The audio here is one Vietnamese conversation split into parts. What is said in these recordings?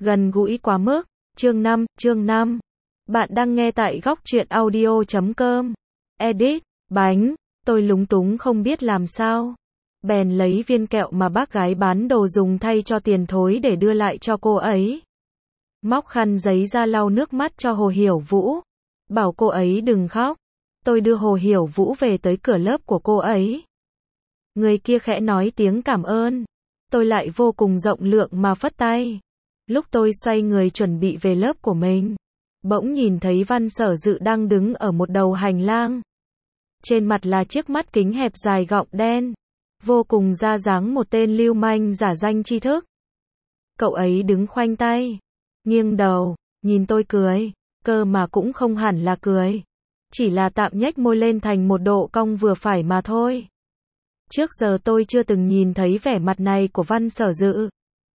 Gần gũi quá mức. Chương 5. Bạn đang nghe tại góc truyện audio.com. Edit. Bánh. Tôi lúng túng không biết làm sao. Bèn lấy viên kẹo mà bác gái bán đồ dùng thay cho tiền thối để đưa lại cho cô ấy. Móc khăn giấy ra lau nước mắt cho Hồ Hiểu Vũ. Bảo cô ấy đừng khóc. Tôi đưa Hồ Hiểu Vũ về tới cửa lớp của cô ấy. Người kia khẽ nói tiếng cảm ơn. Tôi lại vô cùng rộng lượng mà phất tay. Lúc tôi xoay người chuẩn bị về lớp của mình, bỗng nhìn thấy Văn Sở Dự đang đứng ở một đầu hành lang. Trên mặt là chiếc mắt kính hẹp dài gọng đen, vô cùng ra dáng một tên lưu manh giả danh tri thức. Cậu ấy đứng khoanh tay, nghiêng đầu, nhìn tôi cười, cơ mà cũng không hẳn là cười, chỉ là tạm nhếch môi lên thành một độ cong vừa phải mà thôi. Trước giờ tôi chưa từng nhìn thấy vẻ mặt này của Văn Sở Dự.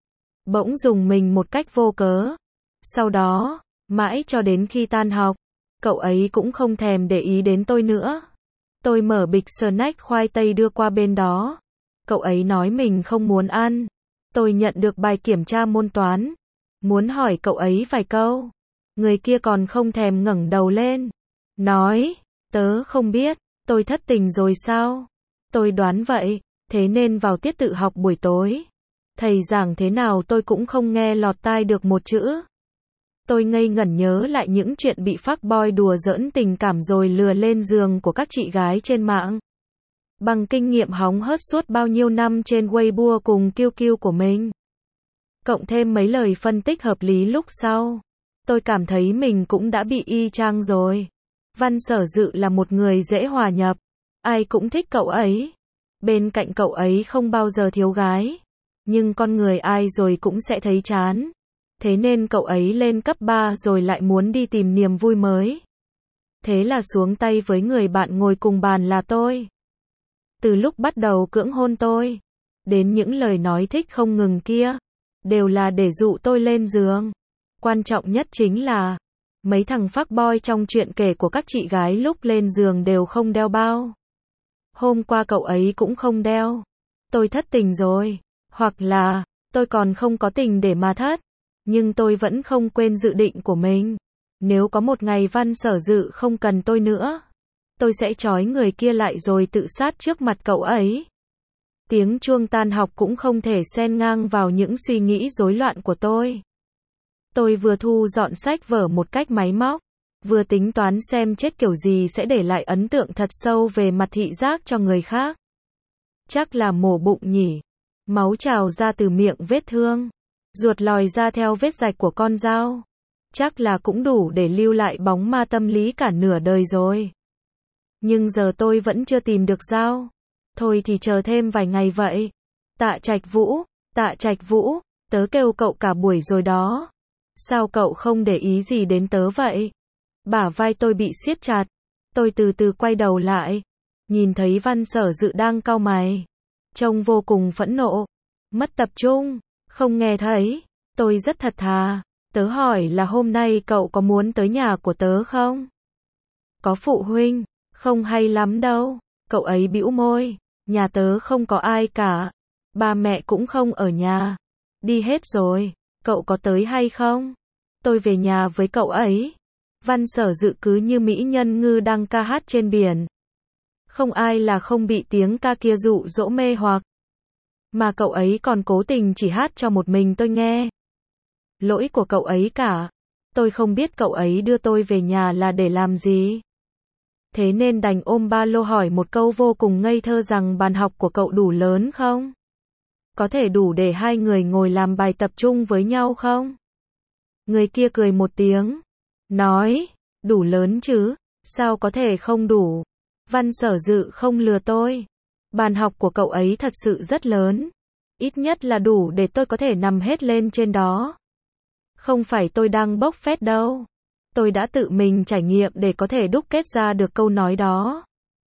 Bỗng dùng mình một cách vô cớ. Sau đó, mãi cho đến khi tan học, cậu ấy cũng không thèm để ý đến tôi nữa. Tôi mở bịch snack khoai tây đưa qua bên đó. Cậu ấy nói mình không muốn ăn. Tôi nhận được bài kiểm tra môn toán, muốn hỏi cậu ấy vài câu. Người kia còn không thèm ngẩng đầu lên, nói, tớ không biết, tôi thất tình rồi sao? Tôi đoán vậy, thế nên vào tiết tự học buổi tối, thầy giảng thế nào tôi cũng không nghe lọt tai được một chữ. Tôi ngây ngẩn nhớ lại những chuyện bị fuckboy đùa giỡn tình cảm rồi lừa lên giường của các chị gái trên mạng. Bằng kinh nghiệm hóng hớt suốt bao nhiêu năm trên Weibo cùng QQ của mình, cộng thêm mấy lời phân tích hợp lý lúc sau, tôi cảm thấy mình cũng đã bị y chang rồi. Văn Sở Dự là một người dễ hòa nhập, ai cũng thích cậu ấy. Bên cạnh cậu ấy không bao giờ thiếu gái, nhưng con người ai rồi cũng sẽ thấy chán. Thế nên cậu ấy lên cấp 3 rồi lại muốn đi tìm niềm vui mới. Thế là xuống tay với người bạn ngồi cùng bàn là tôi. Từ lúc bắt đầu cưỡng hôn tôi, đến những lời nói thích không ngừng kia, đều là để dụ tôi lên giường. Quan trọng nhất chính là, mấy thằng fuckboy trong chuyện kể của các chị gái lúc lên giường đều không đeo bao. Hôm qua cậu ấy cũng không đeo. Tôi thất tình rồi. Hoặc là, tôi còn không có tình để mà thất. Nhưng tôi vẫn không quên dự định của mình. Nếu có một ngày Văn Sở Dự không cần tôi nữa, tôi sẽ trói người kia lại rồi tự sát trước mặt cậu ấy. Tiếng chuông tan học cũng không thể xen ngang vào những suy nghĩ rối loạn của tôi. Tôi vừa thu dọn sách vở một cách máy móc, vừa tính toán xem chết kiểu gì sẽ để lại ấn tượng thật sâu về mặt thị giác cho người khác. Chắc là mổ bụng nhỉ. Máu trào ra từ miệng vết thương, ruột lòi ra theo vết rạch của con dao. Chắc là cũng đủ để lưu lại bóng ma tâm lý cả nửa đời rồi. Nhưng giờ tôi vẫn chưa tìm được dao. Thôi thì chờ thêm vài ngày vậy. Tạ Trạch Vũ, tớ kêu cậu cả buổi rồi đó. Sao cậu không để ý gì đến tớ vậy? Bả vai tôi bị siết chặt. Tôi từ từ quay đầu lại, nhìn thấy Văn Sở Dự đang cau mày, trông vô cùng phẫn nộ. Mất tập trung, không nghe thấy. Tôi rất thật thà. Tớ hỏi là hôm nay cậu có muốn tới nhà của tớ không? Có phụ huynh, không hay lắm đâu. Cậu ấy bĩu môi. Nhà tớ không có ai cả. Ba mẹ cũng không ở nhà. Đi hết rồi. Cậu có tới hay không? Tôi về nhà với cậu ấy. Văn Sở Dự cứ như mỹ nhân ngư đang ca hát trên biển. Không ai là không bị tiếng ca kia dụ dỗ mê hoặc. Mà cậu ấy còn cố tình chỉ hát cho một mình tôi nghe. Lỗi của cậu ấy cả. Tôi không biết cậu ấy đưa tôi về nhà là để làm gì. Thế nên đành ôm ba lô hỏi một câu vô cùng ngây thơ rằng bàn học của cậu đủ lớn không? Có thể đủ để hai người ngồi làm bài tập trung với nhau không? Người kia cười một tiếng, nói, đủ lớn chứ, sao có thể không đủ? Văn Sở Dự không lừa tôi. Bàn học của cậu ấy thật sự rất lớn. Ít nhất là đủ để tôi có thể nằm hết lên trên đó. Không phải tôi đang bốc phét đâu. Tôi đã tự mình trải nghiệm để có thể đúc kết ra được câu nói đó.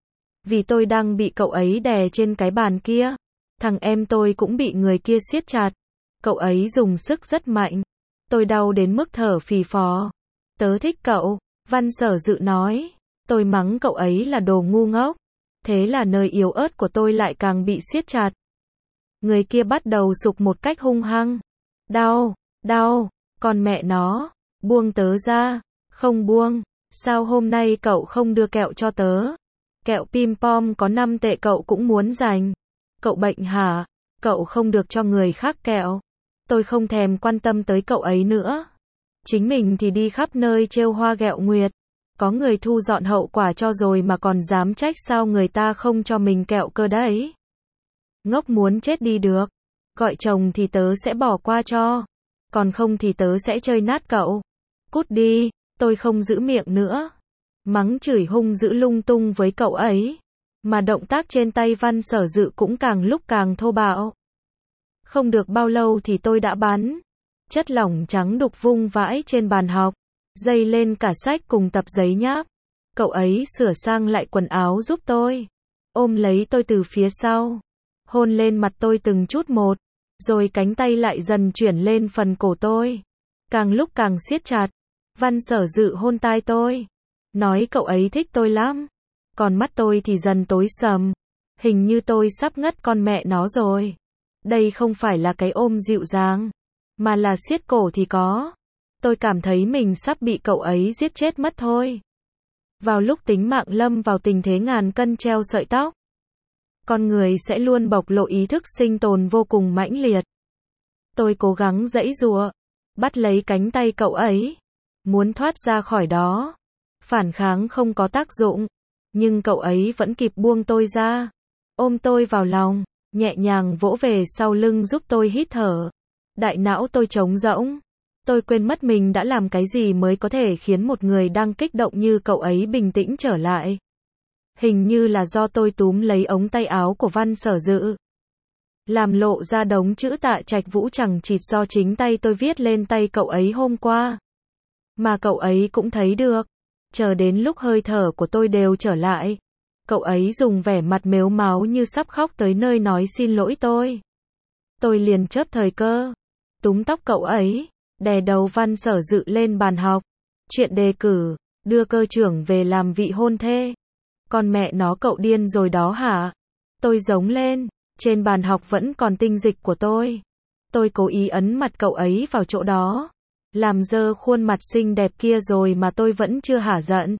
Vì tôi đang bị cậu ấy đè trên cái bàn kia. Thằng em tôi cũng bị người kia siết chặt. Cậu ấy dùng sức rất mạnh. Tôi đau đến mức thở phì phò. Tớ thích cậu, Văn Sở Dự nói. Tôi mắng cậu ấy là đồ ngu ngốc. Thế là nơi yếu ớt của tôi lại càng bị siết chặt. Người kia bắt đầu sục một cách hung hăng. Đau, Con mẹ nó, buông tớ ra. Không buông. Sao hôm nay cậu không đưa kẹo cho tớ? Kẹo pim pom có 5 tệ cậu cũng muốn giành. Cậu bệnh hả? Cậu không được cho người khác kẹo. Tôi không thèm quan tâm tới cậu ấy nữa. Chính mình thì đi khắp nơi trêu hoa ghẹo nguyệt. Có người thu dọn hậu quả cho rồi mà còn dám trách sao người ta không cho mình kẹo cơ đấy. Ngốc muốn chết đi được. Gọi chồng thì tớ sẽ bỏ qua cho. Còn không thì tớ sẽ chơi nát cậu. Cút đi, tôi không giữ miệng nữa. Mắng chửi hung dữ lung tung với cậu ấy. Mà động tác trên tay Văn Sở Dự cũng càng lúc càng thô bạo. Không được bao lâu thì tôi đã bắn. Chất lỏng trắng đục vung vãi trên bàn học. Dây lên cả sách cùng tập giấy nháp. Cậu ấy sửa sang lại quần áo giúp tôi. Ôm lấy tôi từ phía sau. Hôn lên mặt tôi từng chút một. Rồi cánh tay lại dần chuyển lên phần cổ tôi. Càng lúc càng siết chặt. Văn Sở Dự hôn tai tôi. Nói cậu ấy thích tôi lắm. Còn mắt tôi thì dần tối sầm. Hình như tôi sắp ngất con mẹ nó rồi. Đây không phải là cái ôm dịu dàng. Mà là siết cổ thì có. Tôi cảm thấy mình sắp bị cậu ấy giết chết mất thôi. Vào lúc tính mạng lâm vào tình thế ngàn cân treo sợi tóc. Con người sẽ luôn bộc lộ ý thức sinh tồn vô cùng mãnh liệt. Tôi cố gắng giãy giụa. Bắt lấy cánh tay cậu ấy. Muốn thoát ra khỏi đó. Phản kháng không có tác dụng. Nhưng cậu ấy vẫn kịp buông tôi ra. Ôm tôi vào lòng. Nhẹ nhàng vỗ về sau lưng giúp tôi hít thở. Đại não tôi trống rỗng. Tôi quên mất mình đã làm cái gì mới có thể khiến một người đang kích động như cậu ấy bình tĩnh trở lại. Hình như là do tôi túm lấy ống tay áo của Văn Sở Dự. Làm lộ ra đống chữ Tạ Trạch Vũ chẳng chịt do chính tay tôi viết lên tay cậu ấy hôm qua. Mà cậu ấy cũng thấy được. Chờ đến lúc hơi thở của tôi đều trở lại. Cậu ấy dùng vẻ mặt mếu máo như sắp khóc tới nơi nói xin lỗi tôi. Tôi liền chớp thời cơ. Túm tóc cậu ấy. Đè đầu Văn Sở Dự lên bàn học. Chuyện đề cử. Đưa cơ trưởng về làm vị hôn thê. Con mẹ nó cậu điên rồi đó hả? Tôi giống lên. Trên bàn học vẫn còn tinh dịch của tôi. Tôi cố ý ấn mặt cậu ấy vào chỗ đó. Làm dơ khuôn mặt xinh đẹp kia rồi mà tôi vẫn chưa hả giận.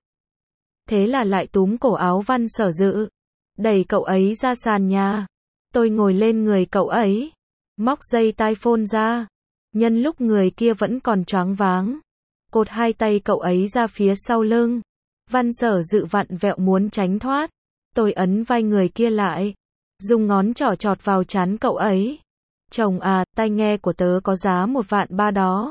Thế là lại túm cổ áo Văn Sở Dự. Đẩy cậu ấy ra sàn nhà. Tôi ngồi lên người cậu ấy. Móc dây tai phone ra. Nhân lúc người kia vẫn còn choáng váng. Cột hai tay cậu ấy ra phía sau lưng. Văn Sở Dự vặn vẹo muốn tránh thoát. Tôi ấn vai người kia lại. Dùng ngón trỏ chọt vào trán cậu ấy. Chồng à, tai nghe của tớ có giá 1.300.000 đó.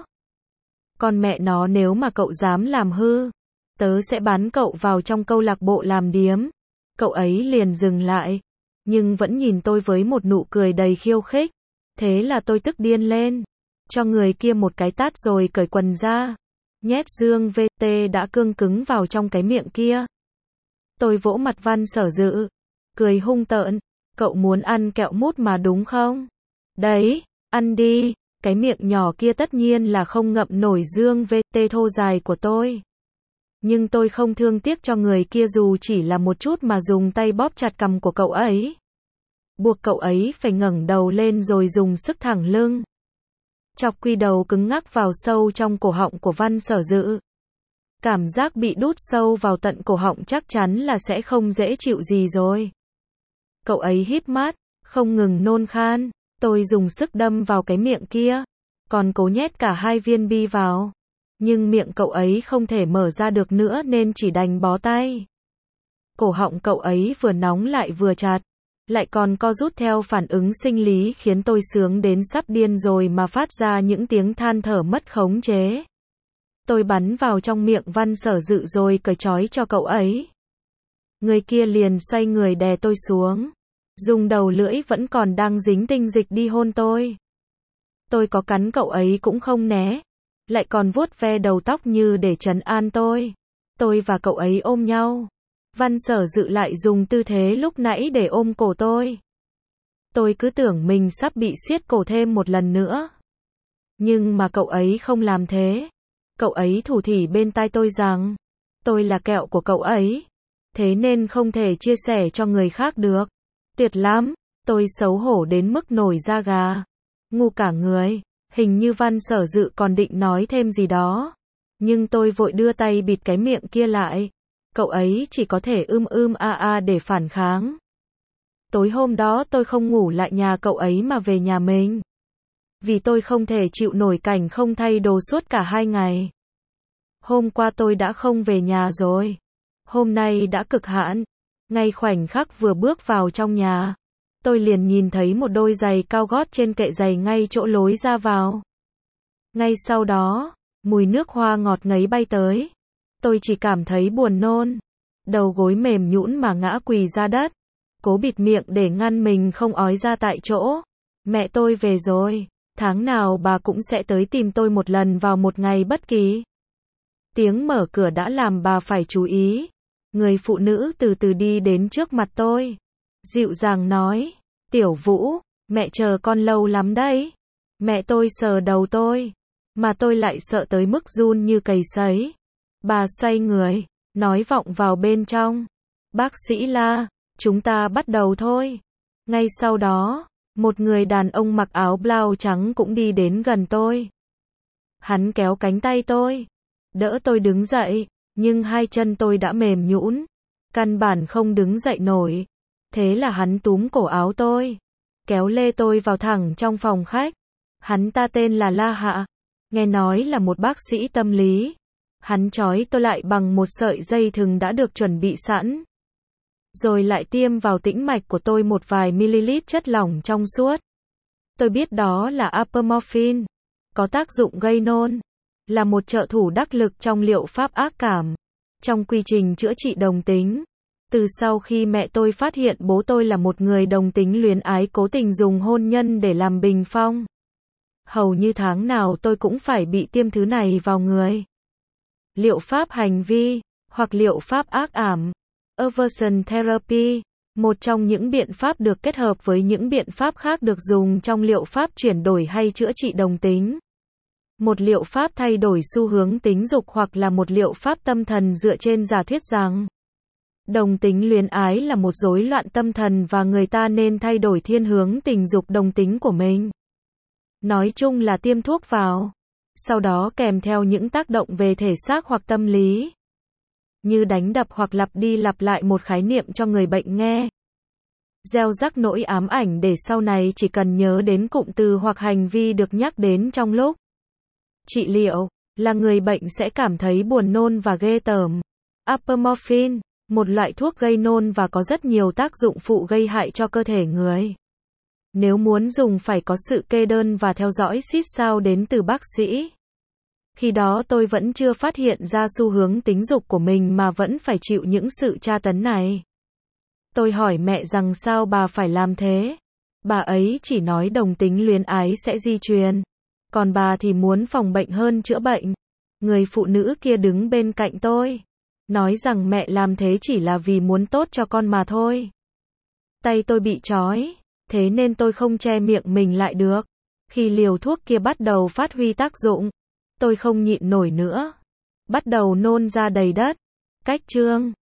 Con mẹ nó nếu mà cậu dám làm hư. Tớ sẽ bán cậu vào trong câu lạc bộ làm điếm. Cậu ấy liền dừng lại. Nhưng vẫn nhìn tôi với một nụ cười đầy khiêu khích. Thế là tôi tức điên lên. Cho người kia một cái tát rồi cởi quần ra. Nhét dương VT đã cương cứng vào trong cái miệng kia. Tôi vỗ mặt Văn Sở Dự. Cười hung tợn. Cậu muốn ăn kẹo mút mà đúng không? Đấy, ăn đi. Cái miệng nhỏ kia tất nhiên là không ngậm nổi dương VT thô dài của tôi. Nhưng tôi không thương tiếc cho người kia dù chỉ là một chút mà dùng tay bóp chặt cằm của cậu ấy. Buộc cậu ấy phải ngẩng đầu lên rồi dùng sức thẳng lưng. Chọc quy đầu cứng ngắc vào sâu trong cổ họng của Văn Sở Dự. Cảm giác bị đút sâu vào tận cổ họng chắc chắn là sẽ không dễ chịu gì rồi. Cậu ấy híp mắt, không ngừng nôn khan. Tôi dùng sức đâm vào cái miệng kia. Còn cố nhét cả 2 viên bi vào. Nhưng miệng cậu ấy không thể mở ra được nữa nên chỉ đành bó tay. Cổ họng cậu ấy vừa nóng lại vừa chặt. Lại còn co rút theo phản ứng sinh lý khiến tôi sướng đến sắp điên rồi mà phát ra những tiếng than thở mất khống chế. Tôi bắn vào trong miệng Văn Sở Dự rồi cởi trói cho cậu ấy. Người kia liền xoay người đè tôi xuống. Dùng đầu lưỡi vẫn còn đang dính tinh dịch đi hôn tôi. Tôi có cắn cậu ấy cũng không né. Lại còn vuốt ve đầu tóc như để trấn an tôi. Tôi và cậu ấy ôm nhau. Văn Sở Dự lại dùng tư thế lúc nãy để ôm cổ tôi. Tôi cứ tưởng mình sắp bị siết cổ thêm một lần nữa. Nhưng mà cậu ấy không làm thế. Cậu ấy thủ thỉ bên tai tôi rằng, tôi là kẹo của cậu ấy. Thế nên không thể chia sẻ cho người khác được. Tuyệt lắm, tôi xấu hổ đến mức nổi da gà. Ngu cả người. Hình như Văn Sở Dự còn định nói thêm gì đó. Nhưng tôi vội đưa tay bịt cái miệng kia lại. Cậu ấy chỉ có thể để phản kháng. Tối hôm đó tôi không ngủ lại nhà cậu ấy mà về nhà mình. Vì tôi không thể chịu nổi cảnh không thay đồ suốt cả 2 ngày. Hôm qua tôi đã không về nhà rồi. Hôm nay đã cực hạn. Ngay khoảnh khắc vừa bước vào trong nhà, tôi liền nhìn thấy một đôi giày cao gót trên kệ giày ngay chỗ lối ra vào. Ngay sau đó, mùi nước hoa ngọt ngấy bay tới. Tôi chỉ cảm thấy buồn nôn. Đầu gối mềm nhũn mà ngã quỳ ra đất. Cố bịt miệng để ngăn mình không ói ra tại chỗ. Mẹ tôi về rồi. Tháng nào bà cũng sẽ tới tìm tôi một lần vào một ngày bất kỳ. Tiếng mở cửa đã làm bà phải chú ý. Người phụ nữ từ từ đi đến trước mặt tôi. Dịu dàng nói, Tiểu Vũ, mẹ chờ con lâu lắm đấy. Mẹ tôi sờ đầu tôi, mà tôi lại sợ tới mức run như cầy sấy. Bà xoay người, nói vọng vào bên trong. Bác sĩ La, chúng ta bắt đầu thôi. Ngay sau đó, một người đàn ông mặc áo blau trắng cũng đi đến gần tôi. Hắn kéo cánh tay tôi, đỡ tôi đứng dậy, nhưng hai chân tôi đã mềm nhũn, căn bản không đứng dậy nổi. Thế là hắn túm cổ áo tôi, kéo lê tôi vào thẳng trong phòng khách. Hắn ta tên là La Hạ, nghe nói là một bác sĩ tâm lý. Hắn trói tôi lại bằng một sợi dây thừng đã được chuẩn bị sẵn. Rồi lại tiêm vào tĩnh mạch của tôi một vài ml chất lỏng trong suốt. Tôi biết đó là apomorphine, có tác dụng gây nôn, là một trợ thủ đắc lực trong liệu pháp ác cảm, trong quy trình chữa trị đồng tính. Từ sau khi mẹ tôi phát hiện bố tôi là một người đồng tính luyến ái cố tình dùng hôn nhân để làm bình phong, hầu như tháng nào tôi cũng phải bị tiêm thứ này vào người. Liệu pháp hành vi, hoặc liệu pháp ác ảm, aversion therapy, một trong những biện pháp được kết hợp với những biện pháp khác được dùng trong liệu pháp chuyển đổi hay chữa trị đồng tính. Một liệu pháp thay đổi xu hướng tính dục hoặc là một liệu pháp tâm thần dựa trên giả thuyết rằng đồng tính luyến ái là một rối loạn tâm thần và người ta nên thay đổi thiên hướng tình dục đồng tính của mình. Nói chung là tiêm thuốc vào, sau đó kèm theo những tác động về thể xác hoặc tâm lý, như đánh đập hoặc lặp đi lặp lại một khái niệm cho người bệnh nghe. Gieo rắc nỗi ám ảnh để sau này chỉ cần nhớ đến cụm từ hoặc hành vi được nhắc đến trong lúc trị liệu, là người bệnh sẽ cảm thấy buồn nôn và ghê tởm. Apomorphine, một loại thuốc gây nôn và có rất nhiều tác dụng phụ gây hại cho cơ thể người. Nếu muốn dùng phải có sự kê đơn và theo dõi sát sao đến từ bác sĩ. Khi đó tôi vẫn chưa phát hiện ra xu hướng tính dục của mình mà vẫn phải chịu những sự tra tấn này. Tôi hỏi mẹ rằng sao bà phải làm thế. Bà ấy chỉ nói đồng tính luyến ái sẽ di truyền, còn bà thì muốn phòng bệnh hơn chữa bệnh. Người phụ nữ kia đứng bên cạnh tôi, nói rằng mẹ làm thế chỉ là vì muốn tốt cho con mà thôi. Tay tôi bị trói, thế nên tôi không che miệng mình lại được. Khi liều thuốc kia bắt đầu phát huy tác dụng, tôi không nhịn nổi nữa, bắt đầu nôn ra đầy đất. Cách chương